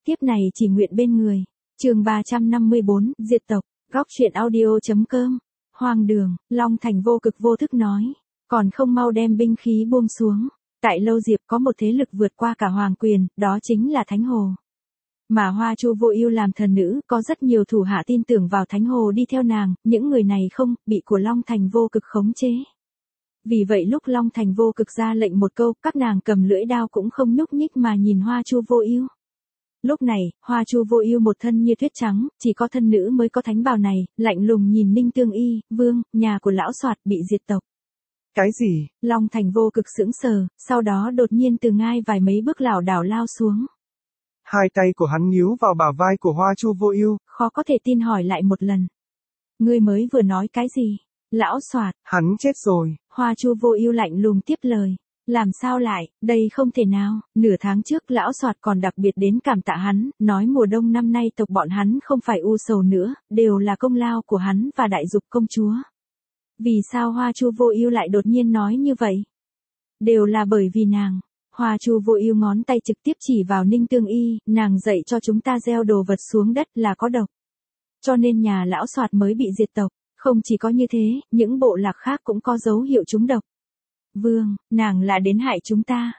tiếp này chỉ nguyện bên người. Chương 354, diệt tộc. Góc truyện audio.com. Hoang đường, Long Thành vô cực vô thức nói, còn không mau đem binh khí buông xuống. Tại Lâu Diệp có một thế lực vượt qua cả hoàng quyền, đó chính là Thánh Hồ. Mà Hoa Chu Vô Ưu làm thần nữ, có rất nhiều thủ hạ tin tưởng vào Thánh Hồ đi theo nàng, những người này không bị của Long Thành vô cực khống chế. Vì vậy lúc Long Thành vô cực ra lệnh một câu, các nàng cầm lưỡi đao cũng không nhúc nhích mà nhìn Hoa Chu Vô Ưu. Lúc này, Hoa Chu Vô Ưu một thân như tuyết trắng, chỉ có thân nữ mới có thánh bào này, lạnh lùng nhìn Ninh Tương Y, "Vương, nhà của lão Soạt bị diệt tộc." Cái gì? Long Thành vô cực sững sờ, sau đó đột nhiên từ ngai vài mấy bước lảo đảo lao xuống. Hai tay của hắn níu vào bả vai của Hoa Chu Vô Ưu. Khó có thể tin hỏi lại một lần. "Ngươi mới vừa nói cái gì?" "Lão Soạt." "Hắn chết rồi." Hoa Chu Vô Ưu lạnh lùng tiếp lời. "Làm sao lại, đây không thể nào, nửa tháng trước lão Soạt còn đặc biệt đến cảm tạ hắn, nói mùa đông năm nay tộc bọn hắn không phải u sầu nữa, đều là công lao của hắn và Đại Dục công chúa." Vì sao Hoa Chu Vô Ưu lại đột nhiên nói như vậy? Đều là bởi vì nàng. Hoa Chu Vô Ưu ngón tay trực tiếp chỉ vào Ninh Tương Y, "Nàng dạy cho chúng ta gieo đồ vật xuống đất là có độc. Cho nên nhà lão Soạt mới bị diệt tộc, không chỉ có như thế, những bộ lạc khác cũng có dấu hiệu trúng độc. Vương, nàng là đến hại chúng ta."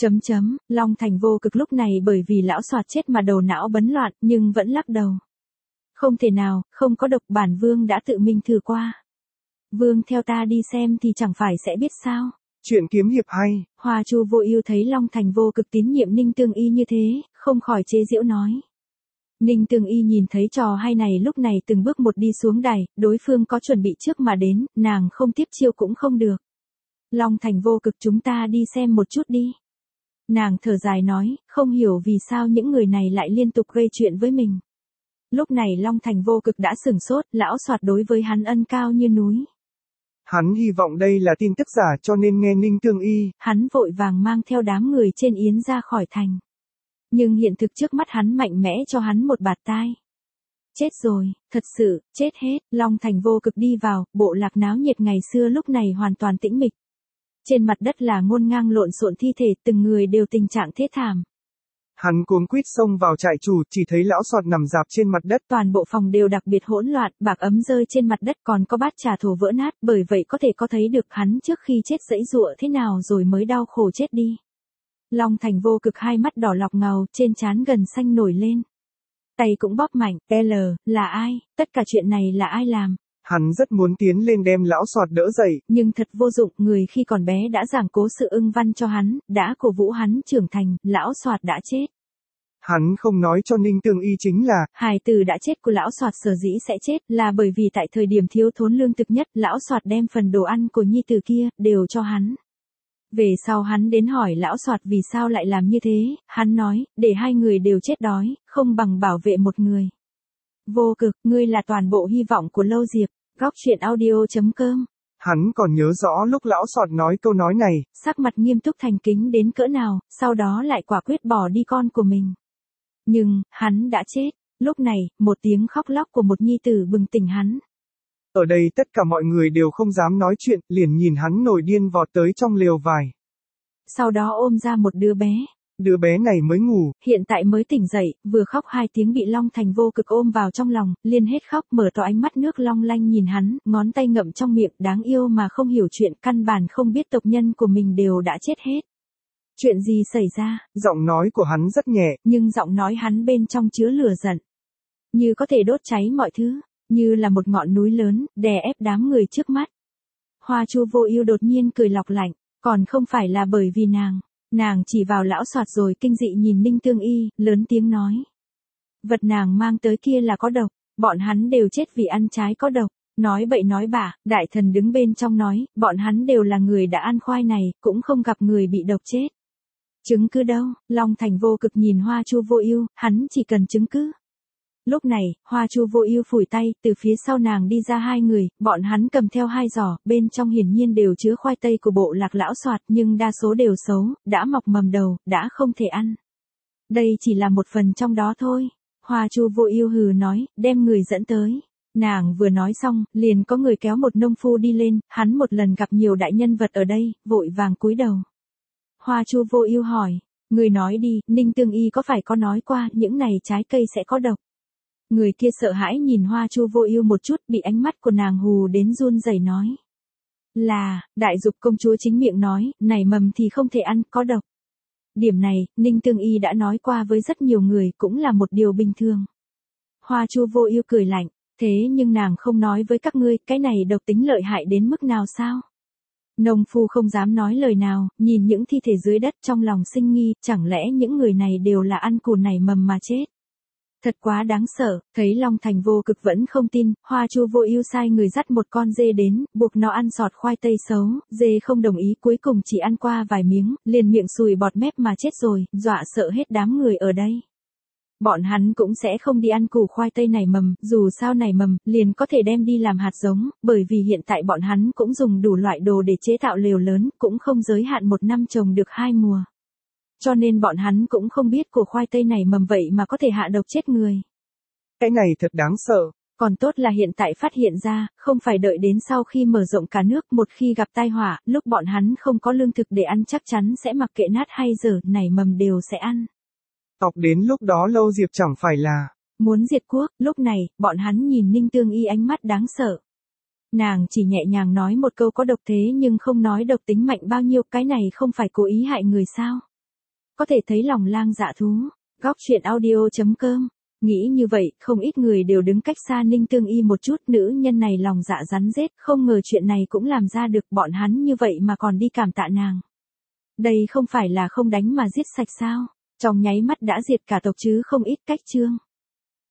Long Thành vô cực lúc này bởi vì lão Soạt chết mà đầu não bấn loạn, nhưng vẫn lắc đầu. "Không thể nào, không có độc, bản vương đã tự mình thử qua." "Vương theo ta đi xem thì chẳng phải sẽ biết sao." Chuyện kiếm hiệp hay. Hoa Chu Vô Ưu thấy Long Thành vô cực tín nhiệm Ninh Tương Y như thế, không khỏi chế giễu nói. Ninh Tương Y nhìn thấy trò hay này lúc này từng bước một đi xuống đài, đối phương có chuẩn bị trước mà đến, nàng không tiếp chiêu cũng không được. "Long Thành vô cực, chúng ta đi xem một chút đi." Nàng thở dài nói, không hiểu vì sao những người này lại liên tục gây chuyện với mình. Lúc này Long Thành vô cực đã sửng sốt, lão Soạt đối với hắn ân cao như núi. Hắn hy vọng đây là tin tức giả cho nên nghe Ninh Tương Y. Hắn vội vàng mang theo đám người trên yến ra khỏi thành. Nhưng hiện thực trước mắt hắn mạnh mẽ cho hắn một bạt tai. Chết rồi, thật sự, chết hết. Long Thành vô cực đi vào, bộ lạc náo nhiệt ngày xưa lúc này hoàn toàn tĩnh mịch. Trên mặt đất là ngổn ngang lộn xộn thi thể, từng người đều tình trạng thê thảm. Hắn cuống quýt xông vào trại chủ, chỉ thấy lão Soạt nằm rạp trên mặt đất. Toàn bộ phòng đều đặc biệt hỗn loạn, bạc ấm rơi trên mặt đất, còn có bát trà thổ vỡ nát, bởi vậy có thể có thấy được hắn trước khi chết giãy giụa thế nào rồi mới đau khổ chết đi. Long Thành vô cực hai mắt đỏ lọc ngầu, trên trán gần xanh nổi lên. Tay cũng bóp mạnh, là ai, tất cả chuyện này là ai làm? Hắn rất muốn tiến lên đem lão Soạt đỡ dậy. Nhưng thật vô dụng, người khi còn bé đã giảng cố sự ưng văn cho hắn, đã cổ vũ hắn trưởng thành, lão Soạt đã chết. Hắn không nói cho Ninh Tương Y chính là, hài tử đã chết của lão Soạt sở dĩ sẽ chết là bởi vì tại thời điểm thiếu thốn lương thực nhất, lão Soạt đem phần đồ ăn của nhi tử kia, đều cho hắn. Về sau hắn đến hỏi lão Soạt vì sao lại làm như thế, hắn nói, để hai người đều chết đói, không bằng bảo vệ một người. Vô cực, ngươi là toàn bộ hy vọng của Lâu Diệp. Góc truyện audio.com. Hắn còn nhớ rõ lúc lão Soạt nói câu nói này, sắc mặt nghiêm túc thành kính đến cỡ nào, sau đó lại quả quyết bỏ đi con của mình. Nhưng, hắn đã chết. Lúc này, một tiếng khóc lóc của một nhi tử bừng tỉnh hắn. Ở đây tất cả mọi người đều không dám nói chuyện, liền nhìn hắn nổi điên vọt tới trong lều vải. Sau đó ôm ra một đứa bé. Đứa bé này mới ngủ, hiện tại mới tỉnh dậy, vừa khóc hai tiếng bị Long Thành vô cực ôm vào trong lòng, liên hết khóc, mở to ánh mắt nước long lanh nhìn hắn, ngón tay ngậm trong miệng, đáng yêu mà không hiểu chuyện, căn bản không biết tộc nhân của mình đều đã chết hết. Chuyện gì xảy ra? Giọng nói của hắn rất nhẹ, nhưng giọng nói hắn bên trong chứa lửa giận. Như có thể đốt cháy mọi thứ, như là một ngọn núi lớn, đè ép đám người trước mắt. Hoa Chu Vô Ưu đột nhiên cười lọc lạnh, còn không phải là bởi vì nàng chỉ vào lão Soạt rồi kinh dị nhìn Ninh Tương Y, lớn tiếng nói. Vật nàng mang tới kia là có độc, bọn hắn đều chết vì ăn trái có độc. Nói bậy nói bạ, đại thần đứng bên trong nói, bọn hắn đều là người đã ăn khoai này, cũng không gặp người bị độc chết. Chứng cứ đâu? Long Thành vô cực nhìn Hoa Chu Vô Ưu, hắn chỉ cần chứng cứ. Lúc này, Hoa Chu Vô Ưu phủi tay, từ phía sau nàng đi ra hai người, bọn hắn cầm theo hai giỏ, bên trong hiển nhiên đều chứa khoai tây của bộ lạc lão Soạt, nhưng đa số đều xấu, đã mọc mầm đầu, đã không thể ăn. Đây chỉ là một phần trong đó thôi. Hoa Chu Vô Ưu hừ nói, đem người dẫn tới. Nàng vừa nói xong, liền có người kéo một nông phu đi lên, hắn một lần gặp nhiều đại nhân vật ở đây, vội vàng cúi đầu. Hoa Chu Vô Ưu hỏi, Người nói đi, Ninh Tương Y có phải có nói qua những này trái cây sẽ có độc? Người kia sợ hãi nhìn Hoa Chu Vô Ưu một chút, bị ánh mắt của nàng hù đến run rẩy nói. Là, Đại Dục công chúa chính miệng nói, này mầm thì không thể ăn, có độc. Điểm này, Ninh Tương Y đã nói qua với rất nhiều người, cũng là một điều bình thường. Hoa Chu Vô Ưu cười lạnh, thế nhưng nàng không nói với các ngươi, cái này độc tính lợi hại đến mức nào sao? Nông phu không dám nói lời nào, nhìn những thi thể dưới đất trong lòng sinh nghi, chẳng lẽ những người này đều là ăn củ nảy mầm mà chết? Thật quá đáng sợ, thấy Long Thành Vô Cực vẫn không tin, Hoa Chu Vô Ưu sai người dắt một con dê đến, buộc nó ăn sọt khoai tây xấu, dê không đồng ý, cuối cùng chỉ ăn qua vài miếng, liền miệng sùi bọt mép mà chết rồi, dọa sợ hết đám người ở đây. Bọn hắn cũng sẽ không đi ăn củ khoai tây nảy mầm, dù sao nảy mầm, liền có thể đem đi làm hạt giống, bởi vì hiện tại bọn hắn cũng dùng đủ loại đồ để chế tạo lều lớn, cũng không giới hạn một năm trồng được 2 mùa. Cho nên bọn hắn cũng không biết củ khoai tây nảy mầm vậy mà có thể hạ độc chết người. Cái này thật đáng sợ. Còn tốt là hiện tại phát hiện ra, không phải đợi đến sau khi mở rộng cả nước, một khi gặp tai họa, lúc bọn hắn không có lương thực để ăn chắc chắn sẽ mặc kệ nát hay dở, nảy mầm đều sẽ ăn. Tộc đến lúc đó Lâu Diệp chẳng phải là muốn diệt quốc. Lúc này, bọn hắn nhìn Ninh Tương Y ánh mắt đáng sợ. Nàng chỉ nhẹ nhàng nói một câu có độc thế nhưng không nói độc tính mạnh bao nhiêu, cái này không phải cố ý hại người sao? Có thể thấy lòng lang dạ thú. Góc truyện audio.com. Nghĩ như vậy, không ít người đều đứng cách xa Ninh Tương Y một chút, nữ nhân này lòng dạ rắn rết, không ngờ chuyện này cũng làm ra được, bọn hắn như vậy mà còn đi cảm tạ nàng. Đây không phải là không đánh mà giết sạch sao? Trong nháy mắt đã diệt cả tộc chứ không ít cách chương.